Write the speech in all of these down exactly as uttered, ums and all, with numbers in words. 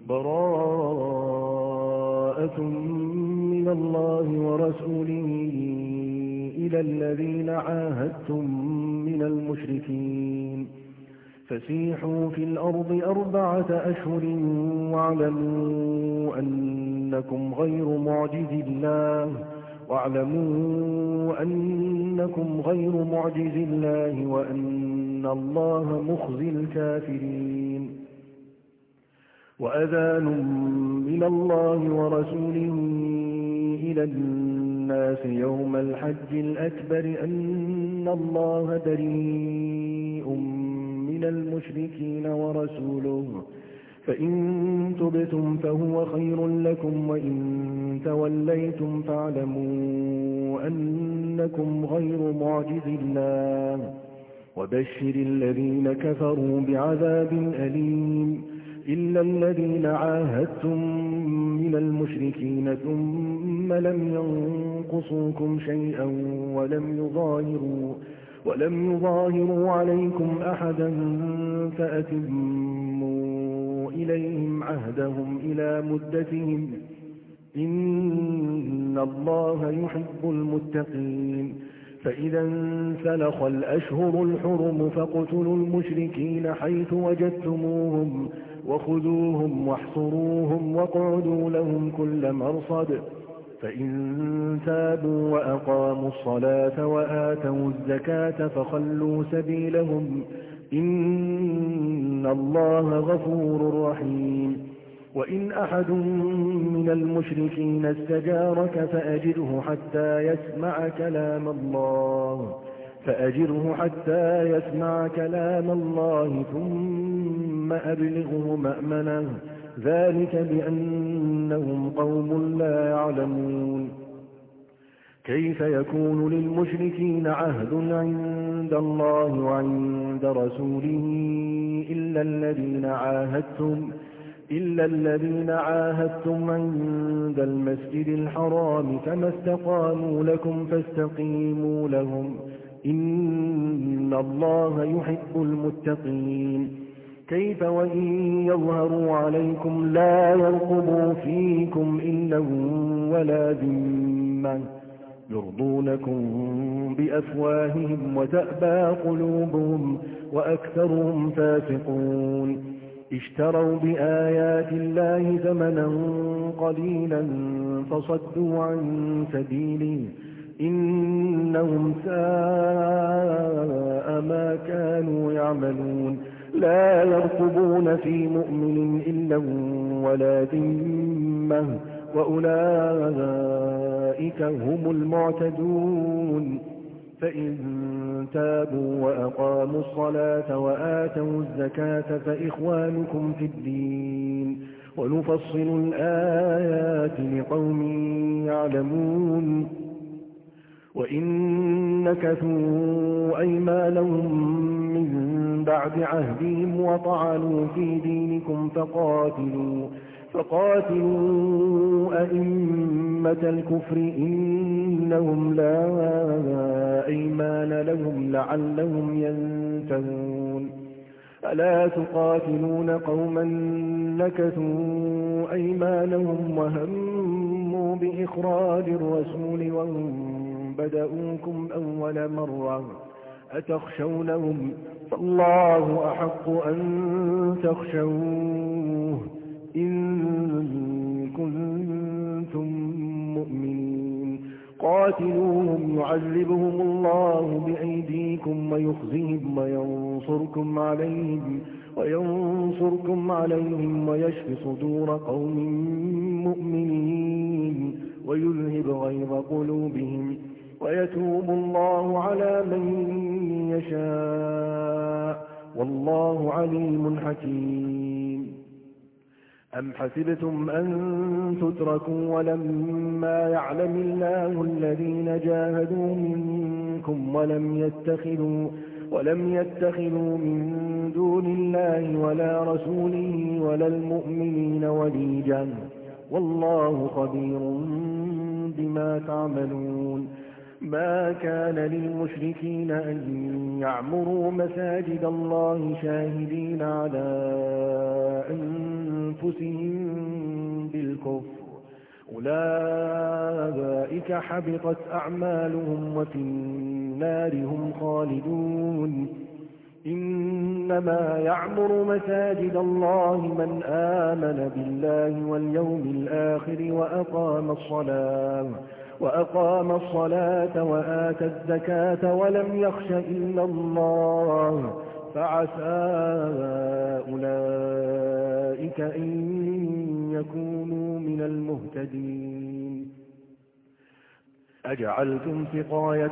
براءة من الله ورسوله إلى الذين عاهدتم من المشركين فسيحوا في الأرض أربعة أشهر واعلموا أنكم غير معجز الله واعلموا أنكم غير معجز الله وأن الله مخزي الكافرين. وأذان من الله ورسوله إلى الناس يوم الحج الأكبر أن الله بريء من المشركين ورسوله فإن تبتم فهو خير لكم وإن توليتم فاعلموا أنكم غير معجز الله وبشر الذين كفروا بعذاب أليم إلا الذين عاهدتم من المشركين ثم لم ينقصوكم شيئا ولم يظاهروا ولم يظاهروا عليكم أحدا فأتموا إليهم عهدهم إلى مدتهم إن الله يحب المتقين. فإذا انسلخ الأشهر الحرم فاقتلوا المشركين حيث وجدتموهم وخذوهم واحصروهم واقعدوا لهم كل مرصد فإن تابوا وأقاموا الصلاة وآتوا الزكاة فخلوا سبيلهم إن الله غفور رحيم. وإن أحد من المشركين استجارك فأجره حتى يسمع كلام الله فأجره حتى يسمع كلام الله ثم أبلغه مأمنه ذلك بأنهم قوم لا يعلمون. كيف يكون للمشركين عهد عند الله وعند رسوله إلا الذين عاهدتم إلا الذين عاهدتم عند المسجد الحرام فما استقاموا لكم فاستقيموا لهم إن الله يحب المتقين. كيف وإن يظهروا عليكم لا يرقبوا فيكم إلا ولا ذمة يرضونكم بأفواههم وتأبى قلوبهم وأكثرهم فاسقون. اشتروا بآيات الله ثمنا قليلا فصدوا عن سبيله إنهم ساء ما كانوا يعملون. لا يرقبون في مؤمن إلا ولا ذمة وأولئك هم المعتدون. فإن تابوا وأقاموا الصلاة وآتوا الزكاة فإخوانكم في الدين ونفصل الآيات لقوم يعلمون. وإن نكثوا أيمانهم من بعد عهدهم وطعنوا في دينكم فقاتلوا فقاتلوا أئمة الكفر إنهم لا أيمان لهم لعلهم ينتهون. ألا تقاتلون قوما نكثوا أيمانهم وهموا بإخراج الرسول وهم بدؤوكم أول مرة أتخشونهم فالله أحق أن تخشوه إن كنتم مؤمنين. قاتلوهم يعذبهم الله بأيديكم ويخزيهم وينصركم عليهم وينصركم عليهم ويشفي صدور قوم مؤمنين ويذهب غيظ قلوبهم ويتوب الله على من يشاء والله عليم حكيم. أم حسبتم أن تتركوا ولما يعلم الله الذين جاهدوا منكم ولم يتخذوا ولم يتخذوا من دون الله ولا رسوله ولا المؤمنين وليجا والله خبير بما تعملون. ما كان للمشركين أن يعمروا مساجد الله شاهدين على أنفسهم بالكفر، أولئك حبطت أعمالهم وفي النار هم خالدون. إنما يعمر مساجد الله من آمن بالله واليوم الآخر وأقام الصلاة وأقام الصلاة وآتى الزكاة ولم يخش إلا الله، فعسى أولئك أن يكونوا من المهتدين. أجعلتم سقاية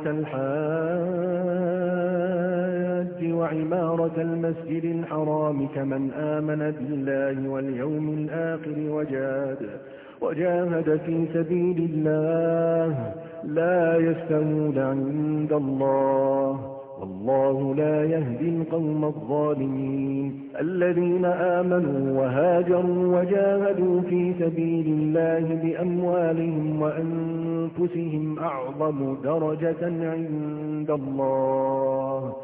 الحاج وعمارة المسجد الحرام كمن آمن بالله واليوم الآخر وجاهد وجاهد في سبيل الله لا يستوون عند الله، والله لا يهدي القوم الظالمين. الذين آمنوا وهاجروا وجاهدوا في سبيل الله بأموالهم وأنفسهم أعظم درجة عند الله،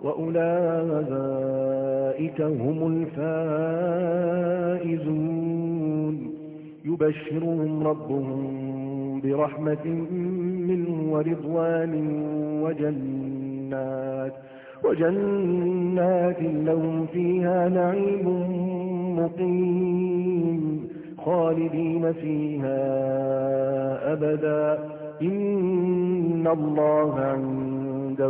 وأولئك هم الفائزون. يبشرهم ربهم برحمة منه ورضوان وجنات وجنات لهم فيها نعيم مقيم خالدين فيها أبدا، إن الله عنده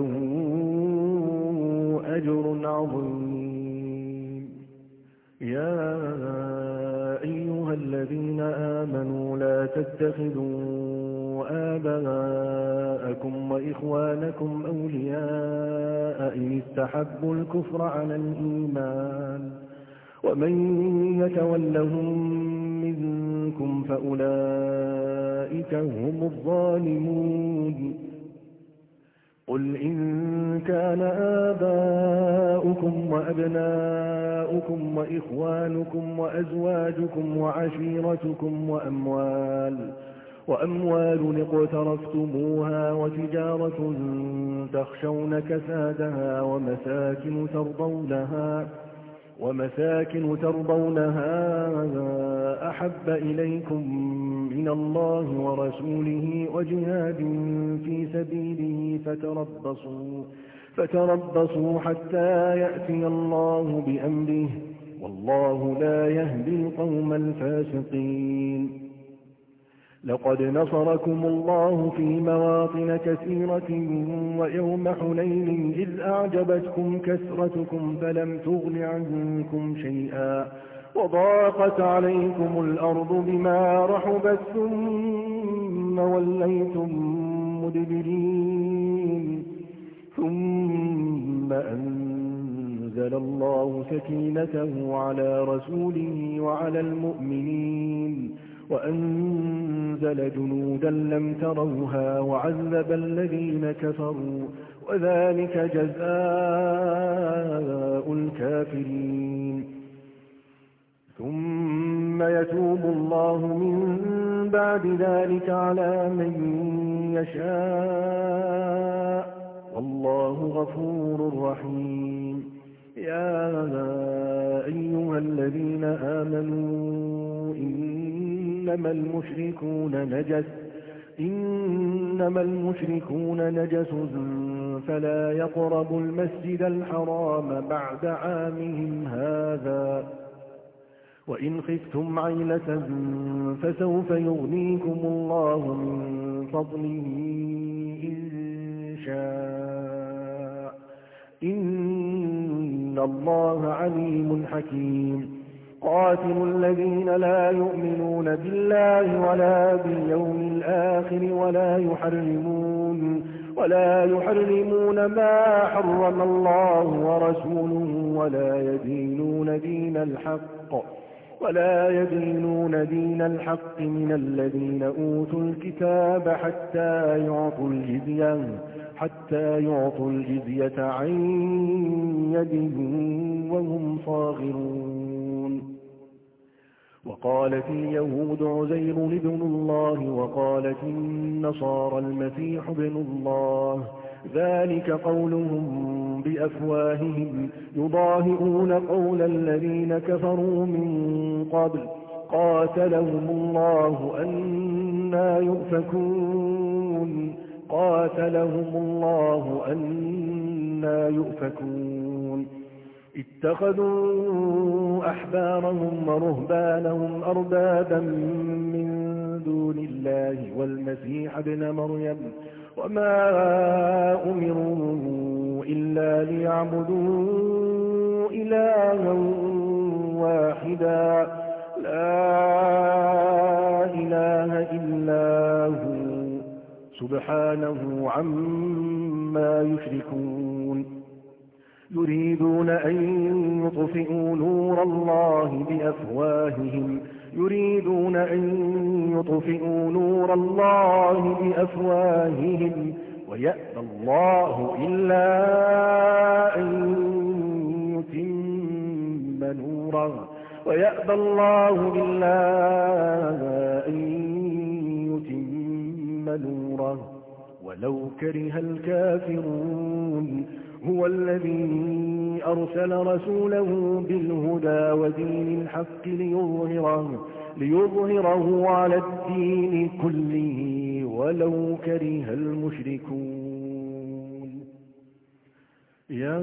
أجر عظيم. يا أيها الذين آمنوا لا تتخذوا آباءكم وإخوانكم أولياء إن استحبوا الكفر على الإيمان، ومن يتولهم منكم فأولئك هم الظالمون. قل إن كان آباؤكم وأبناؤكم وإخوانكم وأزواجكم وعشيرتكم وأموال وأموال اقترفتموها وتجارة تخشون كسادها ومساكن ترضونها ومساكن ترضونها أحب إليكم من الله ورسوله وجهاد في سبيله فتربصوا, فتربصوا حتى يأتي الله بأمره، والله لا يهدي القوم الفاسقين. لقد نصركم الله في مواطن كثيرة ويوم حنين إذ أعجبتكم كثرتكم فلم تغن عنكم شيئا وضاقت عليكم الأرض بما رحبت ثم وليتم مدبرين، ثم أنزل الله سكينته على رسوله وعلى المؤمنين وأنزل جنودا لم تروها وعذب الذين كفروا، وذلك جزاء الكافرين. ثم يتوب الله من بعد ذلك على من يشاء، والله غفور رحيم. يا أيها الذين آمنوا إنما المشركون نجس إنما المشركون نجس فلا يقربوا المسجد الحرام بعد عامهم هذا، وإن خفتم عيلة فسوف يغنيكم الله من فضله إن شاء، إن الله عليم حكيم. قاتلوا الذين لا يؤمنون بالله ولا باليوم الآخر ولا يحرمون ولا يحرمون ما حرم الله ورسوله ولا يدينون دين الحق ولا يدينون دين الحق من الذين أوتوا الكتاب حتى يعطوا الجزية حتى يعطوا الجزية عن يد وهم صاغرون. وقالت اليهود عزير ابن الله وقالت النصارى المسيح ابن الله ذلك قولهم بأفواههم يضاهئون قول الذين كفروا من قبل قاتلهم الله أنى يؤفكون قاتلهم الله أنى يؤفكون اتخذوا أحبارهم ورهبانهم أربابا من دون الله والمسيح ابن مريم وما أمروا إلا ليعبدوا إلها واحدا لا إله إلا هو سبحانه عما يشركون يريدون أن يطفئوا نور الله بأفواههم يريدون أن يطفئوا نور الله بأفواههم ويأبى الله إلا أن يتم نوره ويأبى الله إلا أن يتم نوره ولو كره الكافرون هو الذي أرسل رسوله بالهدى ودين الحق ليظهره, ليظهره على الدين كله ولو كره المشركون يا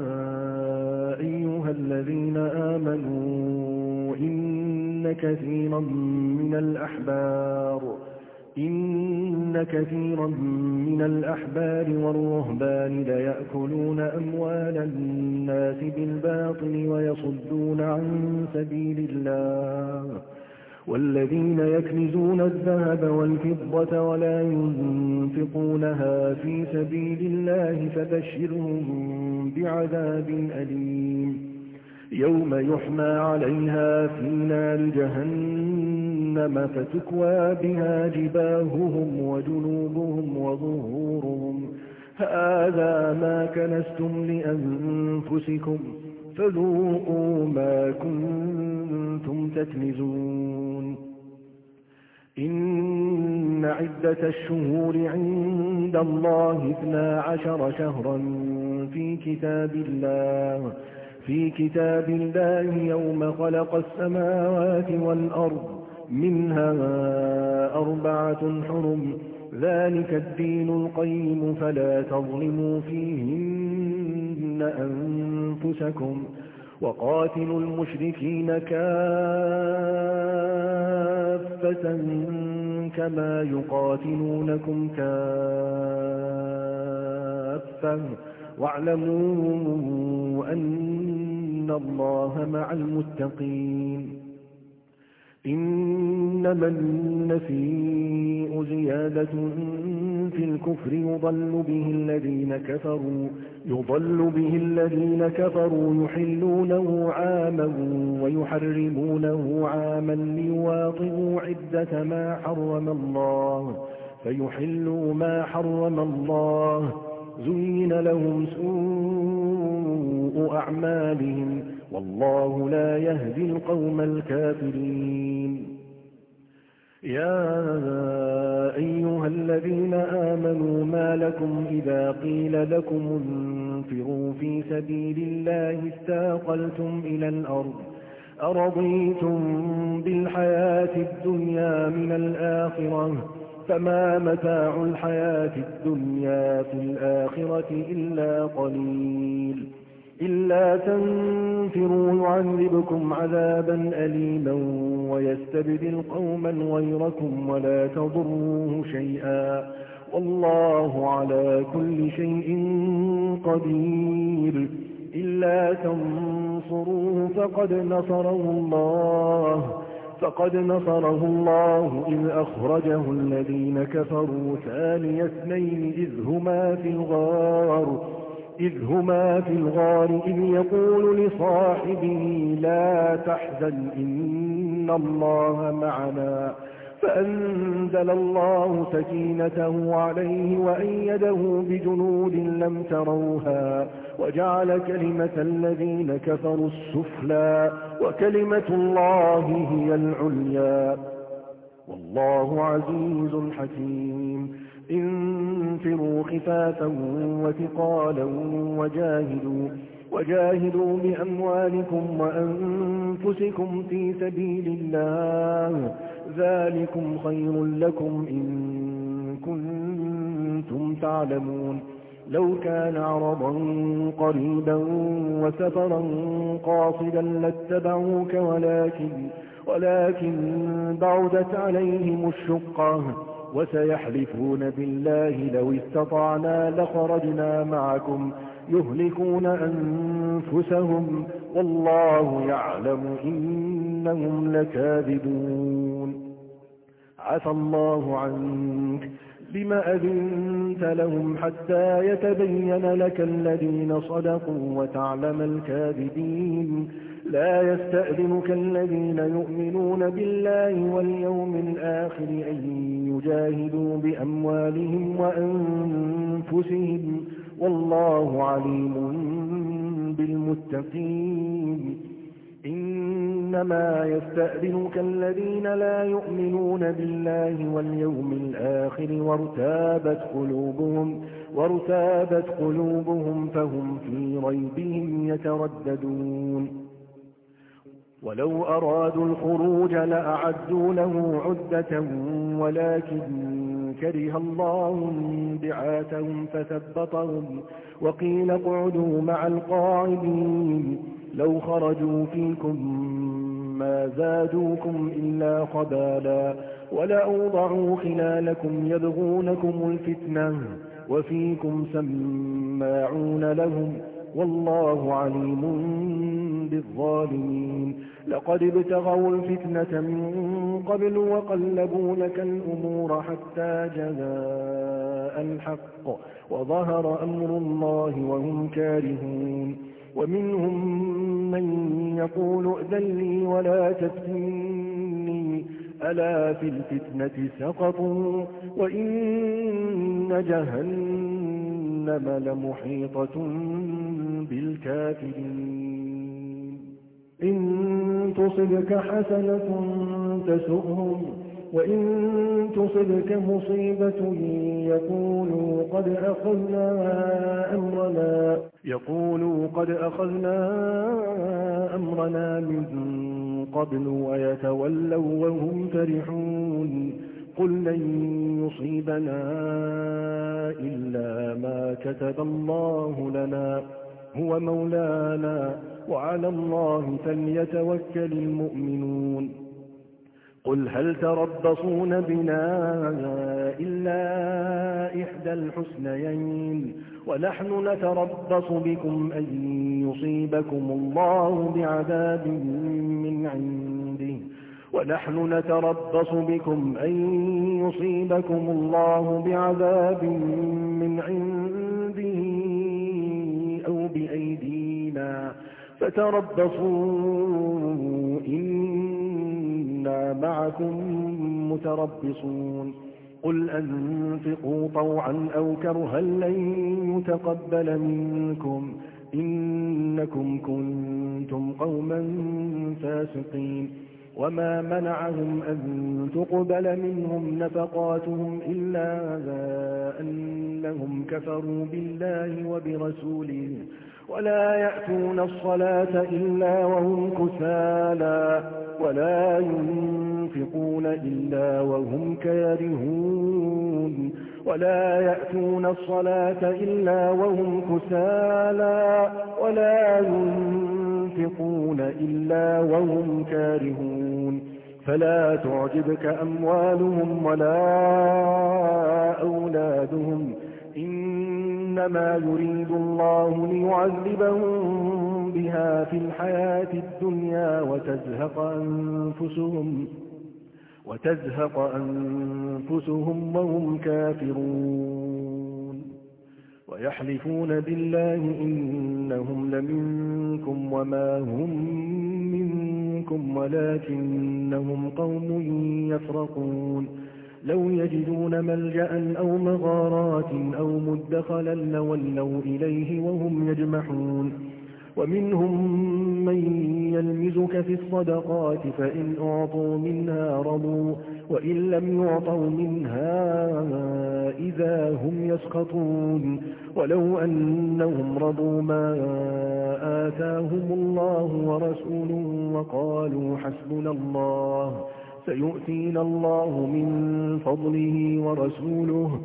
أيها الذين آمنوا إن كثيرا من الأحبار إن كثيرا من الأحبار والرهبان ليأكلون أموال الناس بالباطل ويصدون عن سبيل الله والذين يكنزون الذهب والفضة ولا ينفقونها في سبيل الله فبشرهم بعذاب أليم يوم يحمى عليها في نار جهنم فتكوى بها جباههم وجنوبهم وظهورهم هذا ما كنزتم لأنفسكم فذوقوا ما كنتم تكنزون إن عدة الشهور عند الله اثنا عشر شهرا في كتاب الله في كتاب الله يوم خلق السماوات والأرض منها أربعة حرم ذلك الدين القيم فلا تظلموا فيهن أنفسكم وقاتلوا المشركين كافة كما يقاتلونكم كافة واعلموا أن الله مع المتقين إنما النسيء زيادة في الكفر يضل به الذين كفروا يضل به الذين كفروا يحلونه عاما ويحرمونه عاما ليواطئوا عدة ما حرم الله فيحلوا ما حرم الله زين لهم سوء أعمالهم والله لا يهدي القوم الكافرين يا أيها الذين آمنوا ما لكم إذا قيل لكم انفروا في سبيل الله استاقلتم إلى الأرض أرضيتم بالحياة الدنيا من الآخرة فما متاع الحياة الدنيا في الآخرة إلا قليل إلا تنفروا يعذبكم عذابا أليما ويستبدل قوما غيركم ولا تضروه شيئا والله على كل شيء قدير إلا تنصروه فقد نصره الله فقد نصره الله إذ أخرجه الذين كفروا ثاني اثنين إذ هما في الغار إذ هما في الغار إذ يقول لصاحبه لا تحزن إن الله معنا فأنزل الله سكينته عليه وأيده بجنود لم تروها وجعل كلمة الذين كفروا السفلى وكلمة الله هي العليا والله عزيز حكيم انفروا خفافا وثقالا وجاهدوا وجاهدوا بأموالكم وأنفسكم في سبيل الله ذلكم خير لكم إن كنتم تعلمون لو كان عرضا قريبا وسفرا قاصدا لاتبعوك ولكن ولكن بعدت عليهم الشقة وسيحلفون بالله لو استطعنا لخرجنا معكم يهلكون أنفسهم والله يعلم إنهم لكاذبون عفى الله عنك لما أذنت لهم حتى يتبين لك الذين صدقوا وتعلم الكاذبين لا يستأذنك الذين يؤمنون بالله واليوم الآخر أن يجاهدوا بأموالهم وأنفسهم والله عليم بالمتقين إنما يستأذنك الذين لا يؤمنون بالله واليوم الآخر وارتابت قلوبهم وارتابت قلوبهم فهم في ريبهم يترددون ولو أرادوا الخروج لأعدوا له عدة ولكن كره الله بعاثهم فثبطهم وقيل اقعدوا مع القاعدين لو خرجوا فيكم ما زادوكم إلا خبالا ولأوضعوا خلالكم يبغونكم الفتنة وفيكم سماعون لهم والله عليم بالظالمين لقد ابتغوا الفتنة من قبل وقلبوا لك الأمور حتى جاء الحق وظهر أمر الله وهم كارهون ومنهم من يقول ائذن لي ولا تفتني ألا في الفتنة سقطوا وإن جهنم لمحيطة بالكافرين إن تصبك حسنة تسؤهم وإن تصبك مصيبة يقولوا قد أخذنا أمرنا يقولوا قد أخذنا أمرنا من قبل ويتولوا وهم فرحون قل لن يصيبنا إلا ما كتب الله لنا هو مولانا وعلى الله فليتوكل المؤمنون قل هل تربصون بنا إلا إحدى الحسنيين ونحن نتربص بكم أن يصيبكم الله بعذاب من عنده ونحن نتربص بكم أن يصيبكم الله بعذاب من عنده أو بأيدينا فتربصوا إنا معكم متربصون قل أنفقوا طوعا أو كرها لن يتقبل منكم إنكم كنتم قوما فاسقين وما منعهم أن تقبل منهم نفقاتهم إلا أنهم كفروا بالله وبرسوله ولا يأتون الصلاة إلا وهم كسالى ولا ينفقون إلا وهم كارهون ولا يأتون الصلاة إلا وهم كسالى ولا ينفقون إلا وهم كارهون فلا تعجبك أموالهم ولا أولادهم إنما يريد الله ليعذبهم بها في الحياة الدنيا وتزهق أنفسهم وتزهق أنفسهم وهم كافرون ويحلفون بالله إنهم لمنكم وما هم منكم ولكنهم قوم يفرقون لو يجدون ملجأ أو مغارات أو مدخلا لولوا إليه وهم يجمحون ومنهم من يلمزك في الصدقات فإن أعطوا منها رضوا وإن لم يعطوا منها إذا هم يسخطون ولو أنهم رضوا ما آتاهم الله ورسوله وقالوا حسبنا الله سيؤتينا الله من فضله ورسوله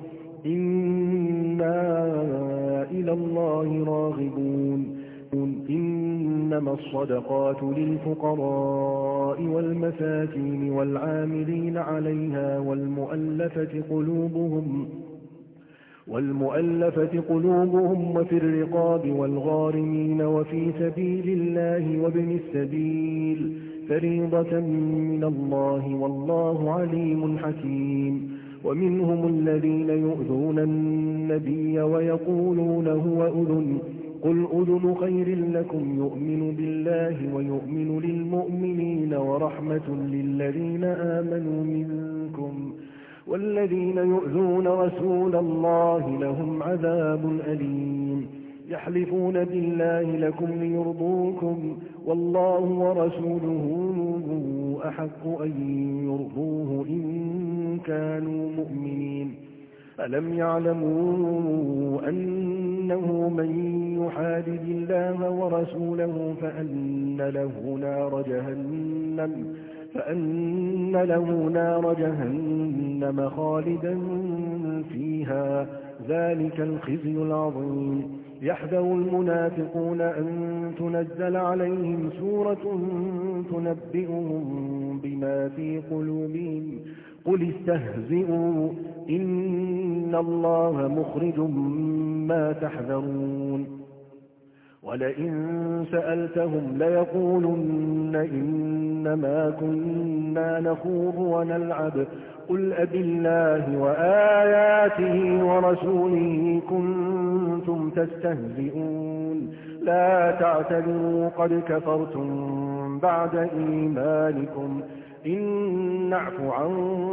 إنا إلى الله راغبون إنما الصدقات للفقراء والمساكين والعاملين عليها والمؤلفة قلوبهم والمؤلفة قلوبهم وفي الرقاب والغارمين وفي سبيل الله وابن السبيل فريضة من الله والله عليم حكيم ومنهم الذين يؤذون النبي ويقولون هو أذن قل أذن خير لكم يؤمن بالله ويؤمن للمؤمنين ورحمة للذين آمنوا منكم والذين يؤذون رسول الله لهم عذاب أليم يحلفون بالله لكم ليرضوكم والله ورسوله أحق أن يرضوه إن كانوا مؤمنين ألم يعلموا أنه من يحادد الله ورسوله فأن له نار جهنم فأن له نار جهنم خالدا فيها ذلك الخزي العظيم يحذر المنافقون أن تنزل عليهم سورة تنبئهم بما في قلوبهم قل استهزئوا إن الله مخرج ما تحذرون ولئن سألتهم ليقولن إنما كنا نخوض ونلعب قل أبالله وآياته ورسوله كنتم تستهزئون لا تعتذروا قد كفرتم بعد إيمانكم إن نعف عن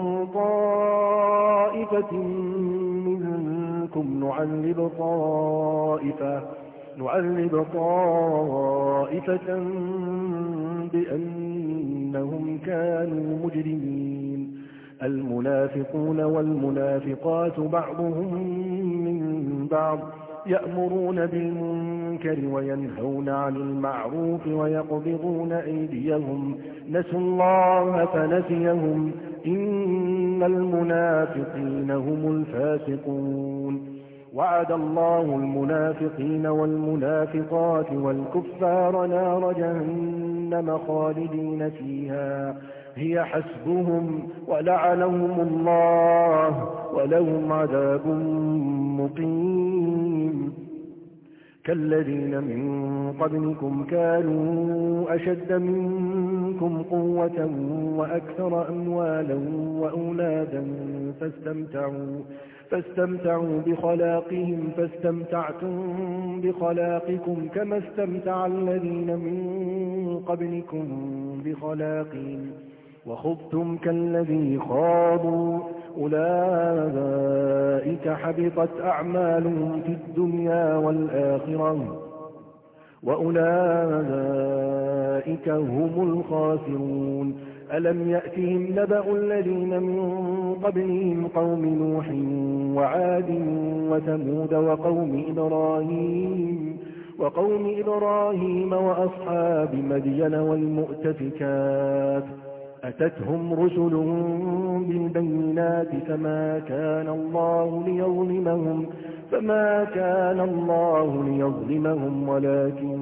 طائفة منكم نعذب طائفة نعذب طائفة بأنهم كانوا مجرمين المنافقون والمنافقات بعضهم من بعض يأمرون بالمنكر وينهون عن المعروف ويقبضون أيديهم نسوا الله فنسيهم إن المنافقين هم الفاسقون وعد الله المنافقين والمنافقات والكفار نار جهنم خالدين فيها هي حسبهم ولعنهم الله ولهم عذاب مقيم كالذين من قبلكم كانوا أشد منكم قوة وأكثر أموالا وأولادا فاستمتعوا فاستمتعوا بخلاقهم فاستمتعتم بخلاقكم كما استمتع الذين من قبلكم بخلاقهم وخضتم كالذي خاضوا أولئك حبطت أعمالهم في الدنيا والآخرة وأولئك هم الخاسرون ألم يأتهم نبأ الذين من قبلهم قوم نوح وعاد وثمود وقوم إبراهيم وقوم إبراهيم وأصحاب مدين والمؤتفكات أتتهم رسلهم بالبينات فما كان الله ليظلمهم فما كان الله ليظلمهم ولكن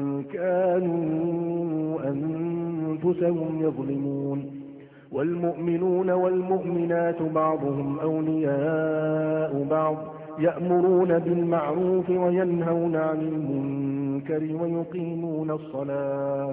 كانوا أنفسهم يظلمون والمؤمنون والمؤمنات بعضهم أولياء بعض يأمرون بالمعروف وينهون عن المنكر ويقيمون الصلاة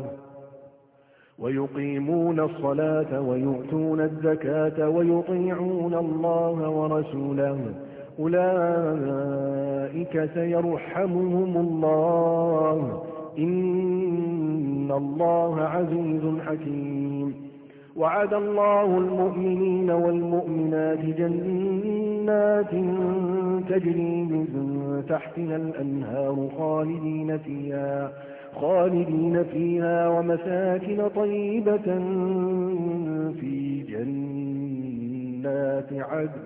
ويقيمون الصلاة ويؤتون الزكاة ويطيعون الله ورسوله أولئك سيرحمهم الله إن الله عزيز حكيم. وعد الله المؤمنين والمؤمنات جنات تجري من تحتها الأنهار خالدين فيها خالدين فيها ومساكن طيبة في جنات عدن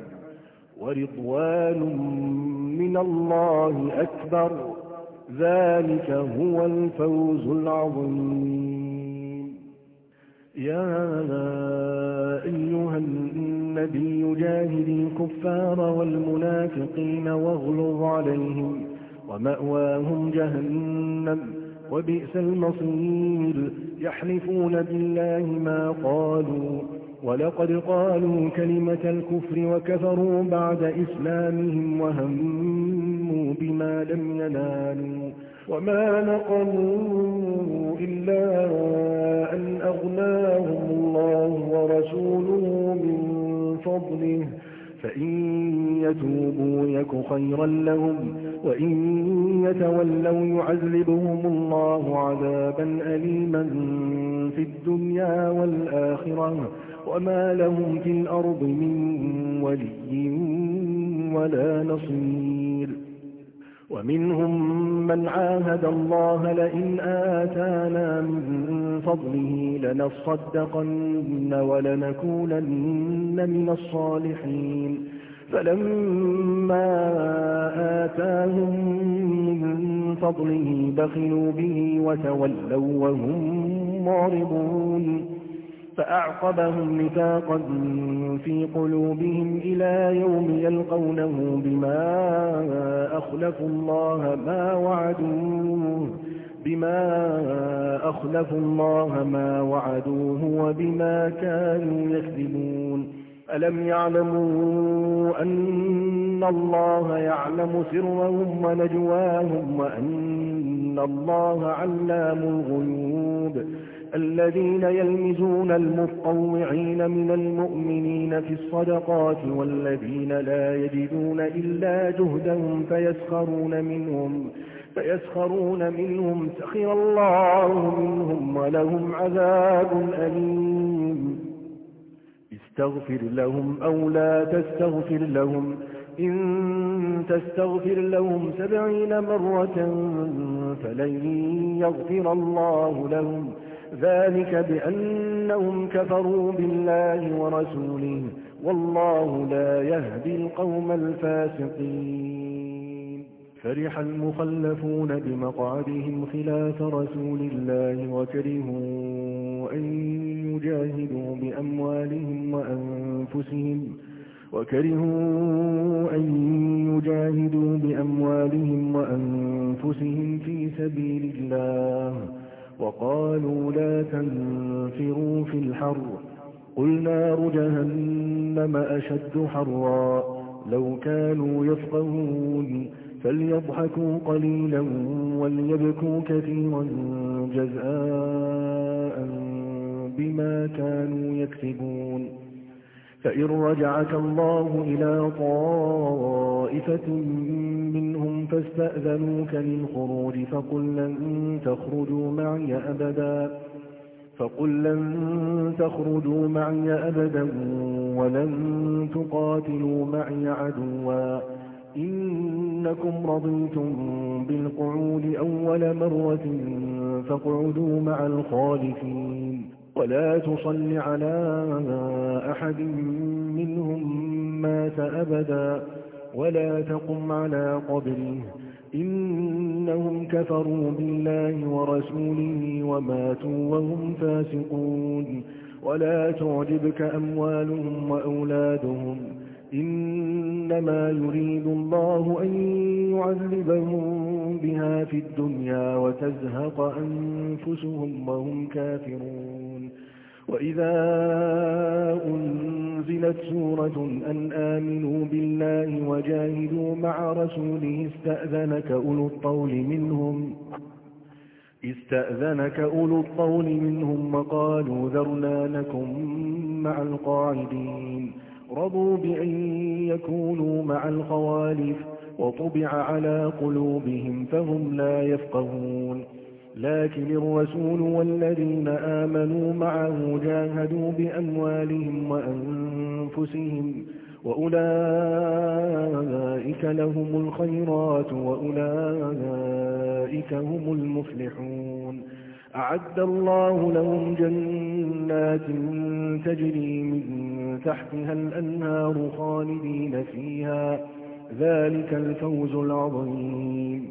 ورضوان من الله أكبر ذلك هو الفوز العظيم. يا أيها النبي جاهد الكفار والمنافقين واغلظ عليهم ومأواهم جهنم وبئس المصير. يحلفون بالله ما قالوا ولقد قالوا كلمة الكفر وكفروا بعد إسلامهم وهموا بما لم ينالوا وما نقموا إلا أن أغناهم الله ورسوله من فضله فإن يتوبوا يك خيرا لهم وإن يتولوا يعذبهم الله عذابا أليما في الدنيا والآخرة وما لهم في الأرض من ولي ولا نصير. ومنهم من عاهد الله لئن آتانا من فضله لنصدقن ولنكونن من الصالحين فلما آتاهم من فضله بخلوا به وتولوا وهم معرضون فأعقبهم نفاقا في قلوبهم إلى يوم يلقونه بما أخلفوا الله ما وعدوه بما أخلفوا الله ما وعدوه وبما كانوا يكذبون. ألم يعلموا أن الله يعلم سرهم ونجواهم وأن الله علام الغيوب. الذين يلمزون المطوعين من المؤمنين في الصدقات والذين لا يجدون إلا جهدهم فيسخرون منهم فيسخرون منهم سخر الله منهم ولهم عذاب أليم. استغفر لهم أو لا تستغفر لهم إن تستغفر لهم سبعين مرة فلن يغفر الله لهم ذلك بأنهم كفروا بالله ورسوله والله لا يهدي القوم الفاسقين. فرح المخلفون بمقعدهم خلاف رسول الله وكرهوا أن يجاهدوا بأموالهم وأنفسهم وكرهوا أن يجاهدوا بأموالهم وأنفسهم في سبيل الله وقالوا لا تنفروا في الحر قل نار جهنم أشد حرا لو كانوا يفقهون فليضحكوا قليلا وليبكوا كثيرا جزاء بما كانوا يكسبون. فإن رجعك الله إلى طائفة منهم فاستأذنوك للخروج فقل لن تخرجوا معي أبدا فقل لن تخرجوا معي أبدا ولن تقاتلوا معي عدوا إنكم رضيتم بالقعود أول مرة فاقعدوا مع الخالفين ولا تصل على أحد منهم مات أبدا ولا تقم على قبره إنهم كفروا بالله ورسوله وماتوا وهم فاسقون. ولا تعجبك أموالهم وأولادهم إنما يريد الله أن يعذبهم بها في الدنيا وتزهق أنفسهم وهم كافرون. وإذا أنزلت سورة أن آمنوا بالله وجاهدوا مع رسوله استأذنك أولو الطول منهم استأذنك أولو الطول منهم وقالوا ذرنا لكم مع القاعدين رضوا بأن يكونوا مع الخوالف وطبع على قلوبهم فهم لا يفقهون لكن الرسول والذين آمنوا معه جاهدوا بأموالهم وأنفسهم وأولئك لهم الخيرات وأولئك هم المفلحون أعد الله لهم جنات تجري من تحتها الأنهار خالدين فيها ذلك الفوز العظيم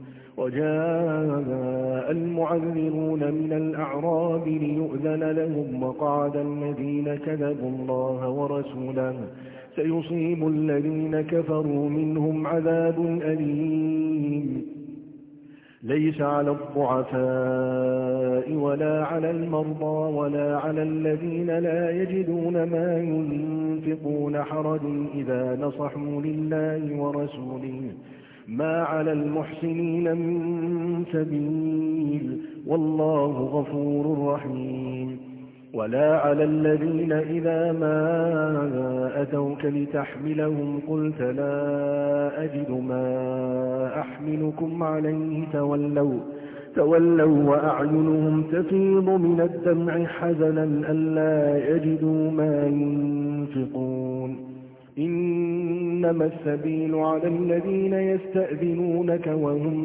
وجاء المعذرون من الأعراب ليؤذن لهم وقعد الذين كذبوا الله ورسوله سيصيب الذين كفروا منهم عذاب أليم ليس على الضعفاء ولا على المرضى ولا على الذين لا يجدون ما ينفقون حرج إذا نصحوا لله ورسوله ما على المحسنين من سبيل والله غفور رحيم ولا على الذين إذا ما أتوك لتحملهم قلت لا أجد ما أحملكم عليه تولوا, تولوا وأعينهم تفيض من الدمع حزنا ألا يجدوا ما ينفقون إنما السبيل على الذين يستأذنونك وهم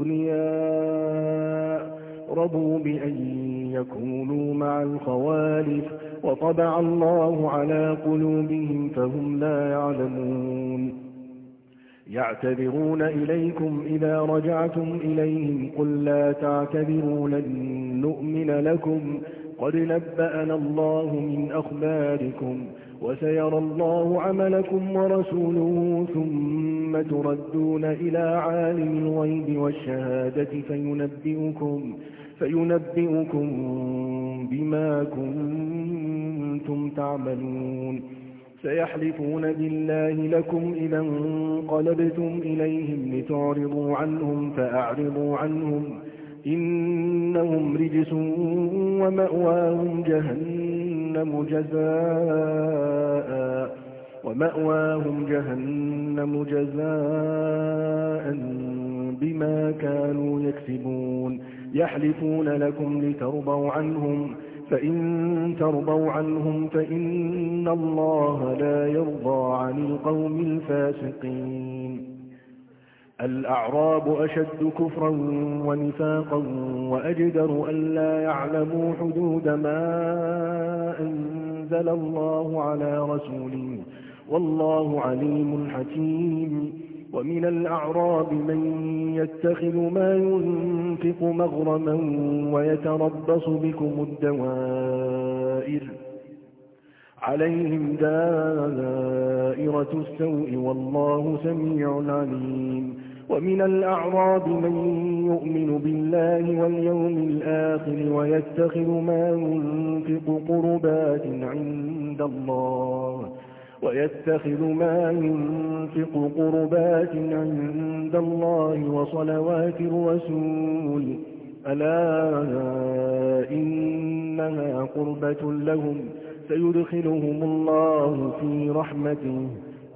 أغنياء رضوا بأن يكونوا مع الخوالف وطبع الله على قلوبهم فهم لا يعلمون يعتذرون إليكم إذا رجعتم إليهم قل لا تعتذروا لن نؤمن لكم قد نبأنا الله من أخباركم وسيرى الله عملكم ورسوله ثم تردون إلى عالم الغيب والشهادة فينبئكم, فينبئكم بما كنتم تعملون سيحلفون بالله لكم إذا انقلبتم إليهم لتعرضوا عنهم فأعرضوا عنهم إنهم رجس ومأواهم جهنم جزاء ومأواهم جهنم جزاء بما كانوا يكسبون يحلفون لكم لترضوا عنهم فإن ترضوا عنهم فإن الله لا يرضى عن القوم الفاسقين الأعراب أشد كفرا ونفاقا وأجدر أن لا يعلموا حدود ما أنزل الله على رسوله والله عليم حكيم ومن الأعراب من يتخذ ما ينفق مغرما ويتربص بكم الدوائر عليهم دائرة السوء والله سميع عليم ومن الأعراب من يؤمن بالله واليوم الآخر ويتخذ ما ينفق قربات عند الله ويتخذ ما ينفق قربات عند الله وصلوات الرسول ألا إنها قربة لهم سيدخلهم الله في رحمته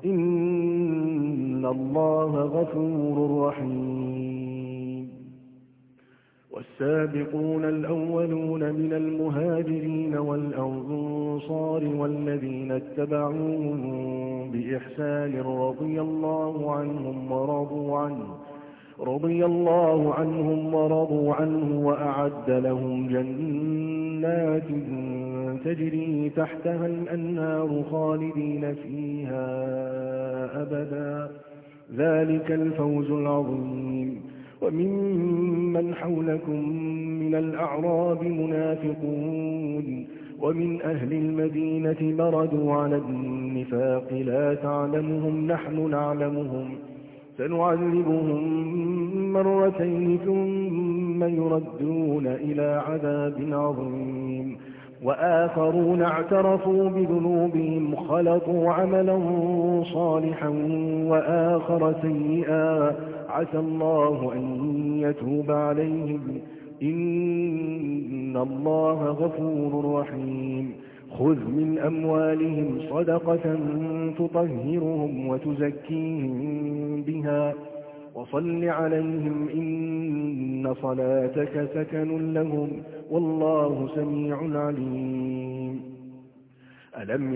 إن الله غفور رحيم والسابقون الأولون من المهاجرين والأنصار والذين اتبعوهم بإحسان رضي الله عنهم ورضوا عنه رضي الله عنهم ورضوا عنه وأعد لهم جنات تجري تحتها الأنهار خالدين فيها أبدا ذلك الفوز العظيم وممن حولكم من الأعراب منافقون ومن أهل المدينة مردوا على النفاق لا تعلمهم نحن نعلمهم سنعذبهم مرتين ثم يردون إلى عذاب عظيم وآخرون اعترفوا بذنوبهم خلطوا عملا صالحا وآخر سيئا عسى الله أن يتوب عليهم إن الله غفور رحيم خذ من أموالهم صدقة تطهرهم وتزكيهم بها وصل عليهم إن صلاتك سكن لهم والله سميع عليم. ألم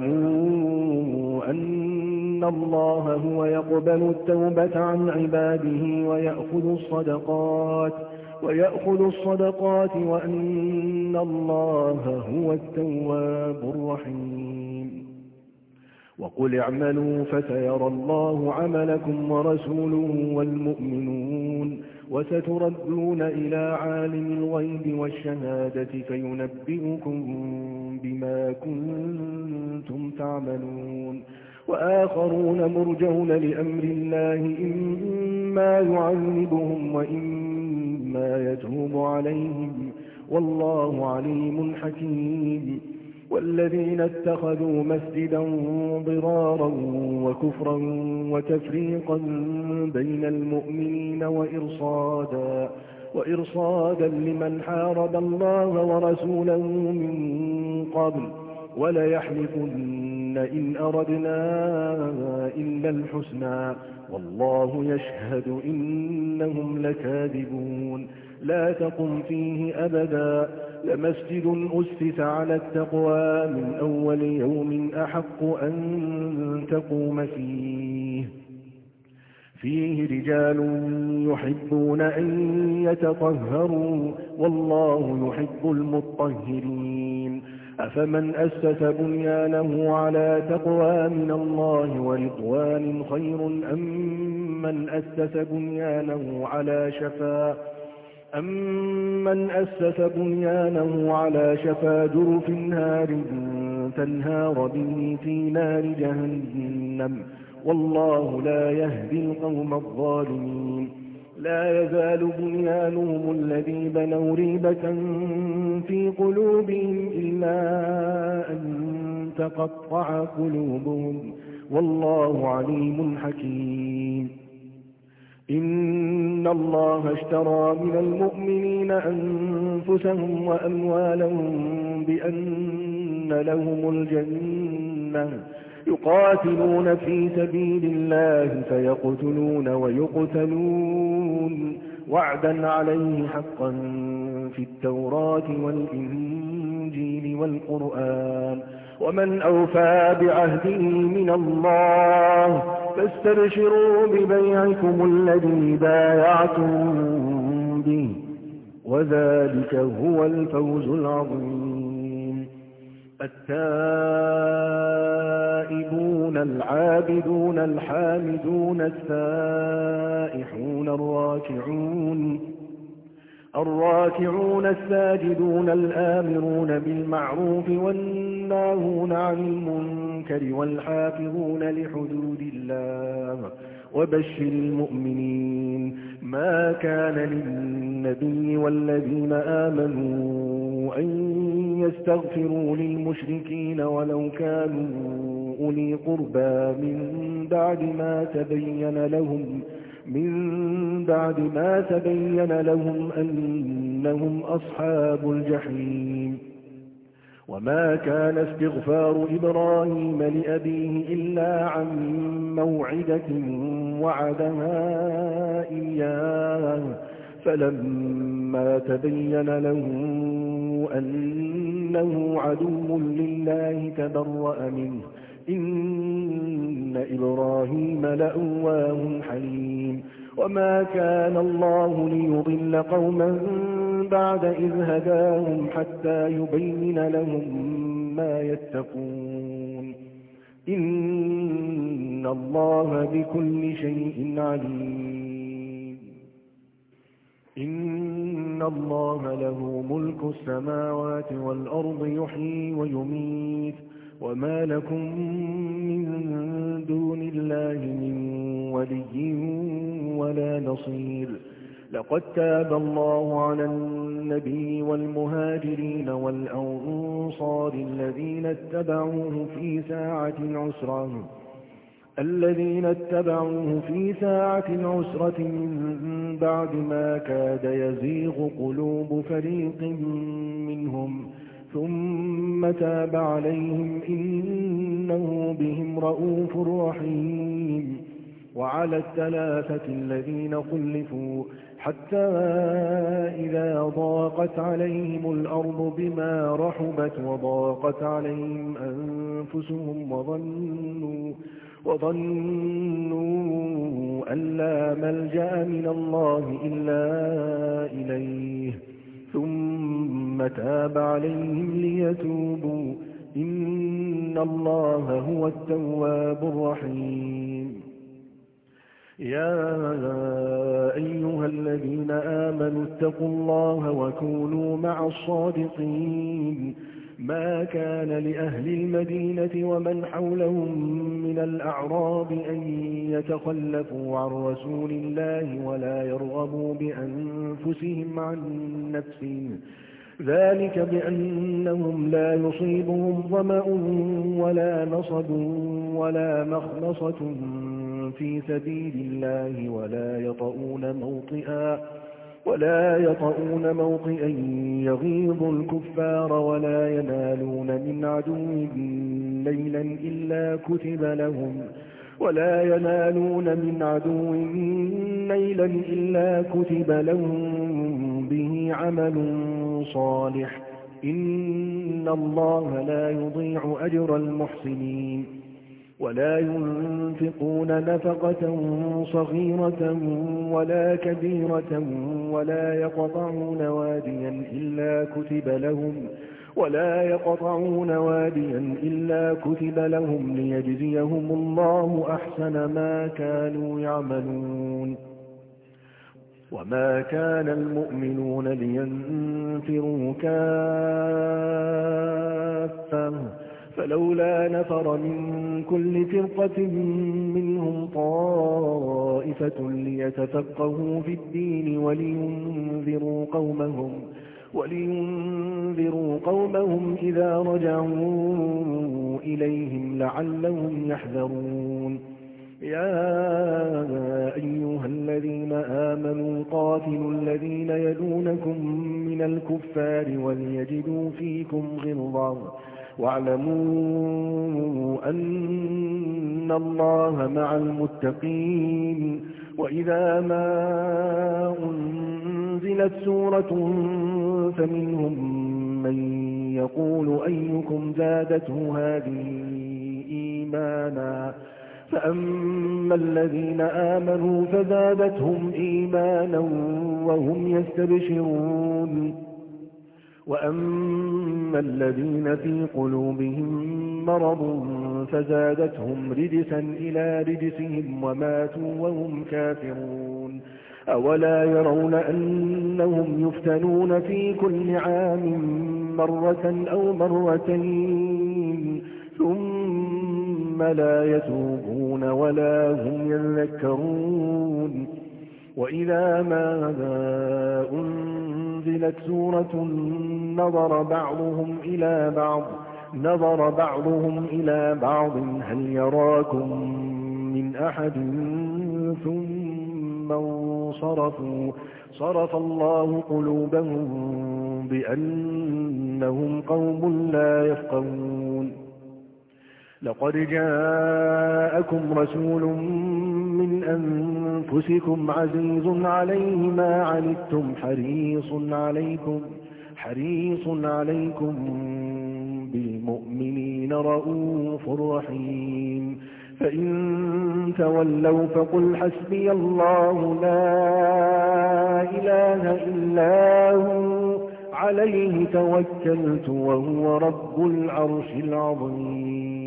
يعلموا أن الله هو يقبل التوبة عن عباده ويأخذ الصدقات ويأخذ الصدقات وأن الله هو التواب الرحيم. وقل اعملوا فسيرى الله عملكم ورسوله والمؤمنون وستردون إلى عالم الغيب والشهادة فينبئكم بما كنتم تعملون. وآخرون مرجون لأمر الله إما يعذبهم وإما يتوب عليهم والله عليم حكيم. والذين اتخذوا مسجدا ضرارا وكفرا وتفريقا بين المؤمنين وإرصادا, وإرصادا لمن حارب الله ورسوله من قبل وليحلفن إن أردنا إلا الحسنى والله يشهد إنهم لكاذبون. لا تقم فيه أبدا لمسجد أسس على التقوى من أول يوم أحق أن تقوم فيه فيه رجال يحبون أن يتطهروا والله يحب المطهرين. أفمن أسس بنيانه على تقوى من الله ورضوان خير أم من أسس بنيانه على شفا أمن أسس بنيانه على شفا جرف نار تنهار به في نار جهنم والله لا يهدي القوم الظالمين. لا يزال بنيانهم الذي بنوا ريبة في قلوبهم إلا أن تقطع قلوبهم والله عليم حكيم. إن الله اشترى من المؤمنين أنفسهم وأموالهم بأن لهم الجنة يقاتلون في سبيل الله فيقتلون ويقتلون وعدا عليه حقا في التوراة والإنجيل والقرآن ومن أوفى بعهده من الله فاستبشروا ببيعكم الذي بايعتم به وذلك هو الفوز العظيم. التائبون العابدون الحامدون السائحون الراكعون الراكعون الساجدون الآمرون بالمعروف والناهون عن المنكر والحافظون لحدود الله وبشر المؤمنين. ما كان للنبي والذين آمنوا أن يستغفروا للمشركين ولو كانوا أولي قربى من بعد ما تبين لهم من بعد ما تبين لهم أنهم أصحاب الجحيم. وما كان استغفار إبراهيم لأبيه إلا عن موعدة وعدها إياه فلما تبين له أنه عدو لله تبرأ منه إن إبراهيم لأواه حليم. وما كان الله ليضل قوما بعد إذ هداهم حتى يبين لهم ما يتقون إن الله بكل شيء عليم. إن الله له ملك السماوات والأرض يحيي ويميت وما لكم من دون الله من ولي ولا نصير. لقد تاب الله على النبي والمهاجرين والأنصار الذين اتبعوه في ساعة العسرة الذين اتبعوه في ساعة العسرة من بعد ما كاد يزيغ قلوب فريق منهم ثم تاب عليهم إنه بهم رءوف رحيم. وعلى الثلاثة الذين خلفوا حتى إذا ضاقت عليهم الأرض بما رحبت وضاقت عليهم أنفسهم وظنوا, وظنوا أن لا ملجأ من الله إلا إليه ثم تاب عليهم ليتوبوا إن الله هو التواب الرحيم. يا أيها الذين آمنوا اتقوا الله وكونوا مع الصادقين. ما كان لأهل المدينة ومن حولهم من الأعراب أن يتخلفوا عن رسول الله ولا يرغبوا بأنفسهم عن نفسه، ذلك بأنهم لا يصيبهم ظمأ ولا نصب ولا مخمصة في سبيل الله ولا يطؤون موطئا ولا يطؤون موطئا يغيظ الكفار ولا ينالون من عدو ليلا إلا كتب لهم ولا ينالون من عدو ليلا إلا كتب لهم به عمل صالح إن الله لا يضيع أجر المحسنين. ولا ينفقون نفقة صغيرة ولا كبيرة ولا يقطعون واديا إلا كتب لهم ولا يقطعون واديا إلا كتب لهم ليجزيهم الله أحسن ما كانوا يعملون. وما كان المؤمنون لينفروا كافة فلولا نفر من كل فرقة منهم طائفة ليتفقهوا في الدين ولينذروا قومهم ولينذروا قومهم إذا رجعوا إليهم لعلهم يحذرون. يا أيها الذين آمنوا قاتلوا الذين يلونكم من الكفار وليجدوا فيكم غلظة واعلموا أن الله مع المتقين. وإذا ما أنزلت سورة فمنهم من يقول أيكم زادته هذه إيمانا فأما الذين آمنوا فزادتهم إيمانا وهم يستبشرون وأما الذين في قلوبهم مرض فزادتهم رجسا إلى رجسهم وماتوا وهم كافرون. أولا يرون أنهم يفتنون في كل عام مرة أو مرتين ثم لا يتوبون ولا هم يذكرون. وإذا ما أنزلت سورة نظر بعضهم إلى بعض نظر بعضهم إلى بعض هل يراكم من أحد ثم انصرفوا صرف الله قلوبهم بأنهم قوم لا يفقهون. لقد جاءكم رسول من أنفسكم عزيز عليه ما عنتم حريص عليكم حريص عليكم بالمؤمنين رؤوف رحيم. فإن تولوا فقل حسبي الله لا إله إلا هو عليه توكلت وهو رب العرش العظيم.